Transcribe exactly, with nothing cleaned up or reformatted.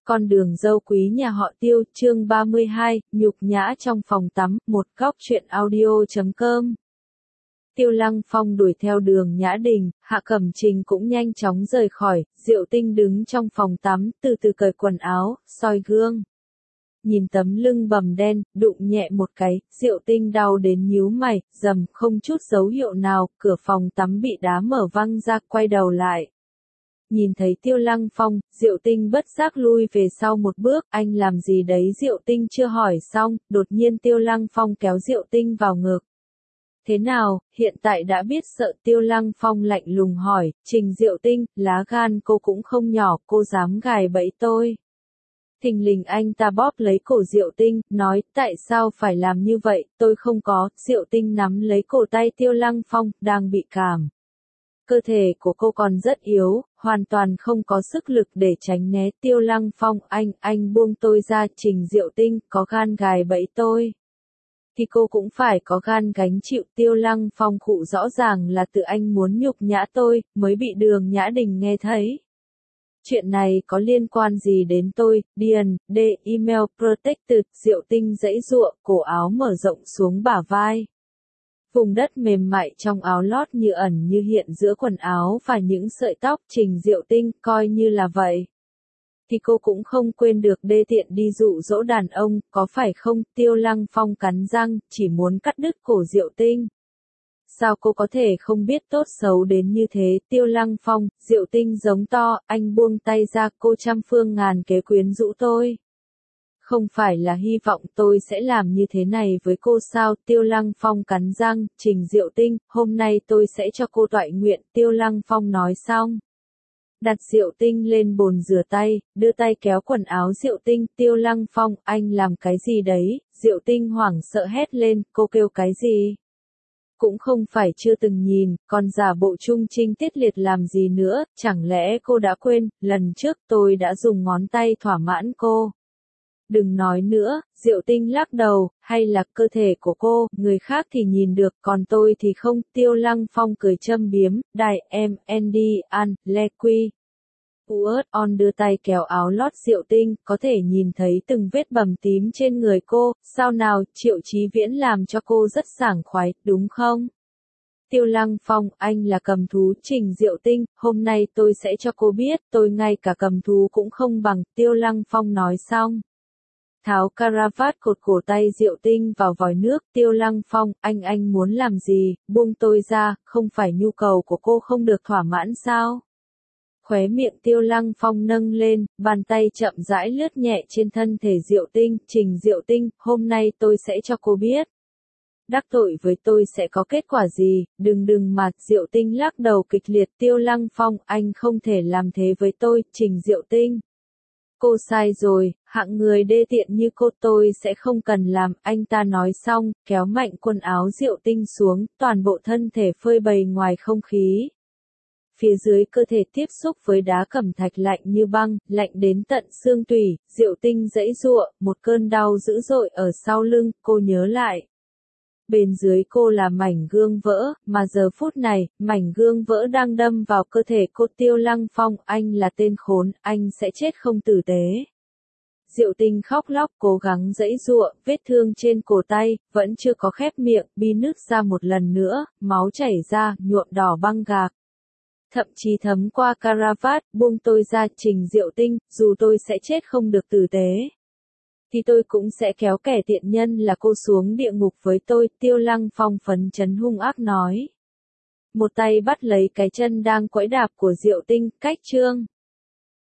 Con đường dâu quý nhà họ Tiêu, chương ba mươi hai, nhục nhã trong phòng tắm, một góc truyện audio chấm com. Tiêu Lăng Phong đuổi theo Đường Nhã Đình, Hạ Cẩm Trình cũng nhanh chóng rời khỏi, Diệu Tinh đứng trong phòng tắm, từ từ cởi quần áo, soi gương. Nhìn tấm lưng bầm đen, đụng nhẹ một cái, Diệu Tinh đau đến nhíu mày, rầm, không chút dấu hiệu nào, cửa phòng tắm bị đá mở văng ra, quay đầu lại. Nhìn thấy Tiêu Lăng Phong, Diệu Tinh bất giác lui về sau một bước, anh làm gì đấy? Diệu Tinh chưa hỏi xong, đột nhiên Tiêu Lăng Phong kéo Diệu Tinh vào ngực. Thế nào, hiện tại đã biết sợ? Tiêu Lăng Phong lạnh lùng hỏi, Trình Diệu Tinh, lá gan cô cũng không nhỏ, cô dám gài bẫy tôi. Thình lình anh ta bóp lấy cổ Diệu Tinh, nói, tại sao phải làm như vậy, tôi không có. Diệu Tinh nắm lấy cổ tay Tiêu Lăng Phong, đang bị cảm. Cơ thể của cô còn rất yếu, hoàn toàn không có sức lực để tránh né. Tiêu Lăng Phong, anh, anh buông tôi ra. Trình Diệu Tinh, có gan gài bẫy tôi thì cô cũng phải có gan gánh chịu. Tiêu Lăng Phong khụ, rõ ràng là tự anh muốn nhục nhã tôi, mới bị Đường Nhã Đình nghe thấy. Chuyện này có liên quan gì đến tôi? Điền, D, email protected. Diệu Tinh giãy giụa, cổ áo mở rộng xuống bả vai. Vùng đất mềm mại trong áo lót như ẩn như hiện giữa quần áo và những sợi tóc. Trình Diệu Tinh, coi như là vậy thì cô cũng không quên được đê tiện đi dụ dỗ đàn ông, có phải không? Tiêu Lăng Phong cắn răng, chỉ muốn cắt đứt cổ Diệu Tinh. Sao cô có thể không biết tốt xấu đến như thế? Tiêu Lăng Phong, Diệu Tinh giống to, anh buông tay ra. Cô trăm phương ngàn kế quyến rũ tôi. Không phải là hy vọng tôi sẽ làm như thế này với cô sao? Tiêu Lăng Phong cắn răng, Trình Diệu Tinh, hôm nay tôi sẽ cho cô toại nguyện. Tiêu Lăng Phong nói xong, đặt Diệu Tinh lên bồn rửa tay, đưa tay kéo quần áo Diệu Tinh. Tiêu Lăng Phong, anh làm cái gì đấy? Diệu Tinh hoảng sợ hét lên, cô kêu cái gì? Cũng không phải chưa từng nhìn, còn giả bộ trung trinh tiết liệt làm gì nữa? Chẳng lẽ cô đã quên, lần trước tôi đã dùng ngón tay thỏa mãn cô? Đừng nói nữa. Diệu Tinh lắc đầu, hay là cơ thể của cô, người khác thì nhìn được, còn tôi thì không. Tiêu Lăng Phong cười châm biếm, đại em, Andy, An, Lequi. Uớt on đưa tay kéo áo lót Diệu Tinh, có thể nhìn thấy từng vết bầm tím trên người cô. Sao nào? Triệu Chí Viễn làm cho cô rất sảng khoái, đúng không? Tiêu Lăng Phong, anh là cầm thú. Trình Diệu Tinh, hôm nay tôi sẽ cho cô biết, tôi ngay cả cầm thú cũng không bằng. Tiêu Lăng Phong nói xong, tháo caravat cột cổ tay Diệu Tinh vào vòi nước. Tiêu Lăng Phong, anh anh muốn làm gì? Buông tôi ra, không phải nhu cầu của cô không được thỏa mãn sao? Khóe miệng Tiêu Lăng Phong nâng lên, bàn tay chậm rãi lướt nhẹ trên thân thể Diệu Tinh. Trình Diệu Tinh, hôm nay tôi sẽ cho cô biết, đắc tội với tôi sẽ có kết quả gì? Đừng đừng mà. Diệu Tinh lắc đầu kịch liệt. Tiêu Lăng Phong, anh không thể làm thế với tôi. Trình Diệu Tinh, cô sai rồi, hạng người đê tiện như cô tôi sẽ không cần làm. Anh ta nói xong, kéo mạnh quần áo Diệu Tinh xuống, toàn bộ thân thể phơi bày ngoài không khí. Phía dưới cơ thể tiếp xúc với đá cẩm thạch lạnh như băng, lạnh đến tận xương tủy. Diệu Tinh giãy giụa, một cơn đau dữ dội ở sau lưng. Cô nhớ lại, bên dưới cô là mảnh gương vỡ, mà giờ phút này, mảnh gương vỡ đang đâm vào cơ thể cô. Tiêu Lăng Phong, anh là tên khốn, anh sẽ chết không tử tế. Diệu Tinh khóc lóc, cố gắng giãy giụa, vết thương trên cổ tay, vẫn chưa có khép miệng, bi nứt ra một lần nữa, máu chảy ra, nhuộm đỏ băng gạc. Thậm chí thấm qua caravat. Buông tôi ra. Trình Diệu Tinh, dù tôi sẽ chết không được tử tế, thì tôi cũng sẽ kéo kẻ tiện nhân là cô xuống địa ngục với tôi. Tiêu Lăng Phong phấn chấn hung ác nói. Một tay bắt lấy cái chân đang quẫy đạp của Diệu Tinh, cách chương.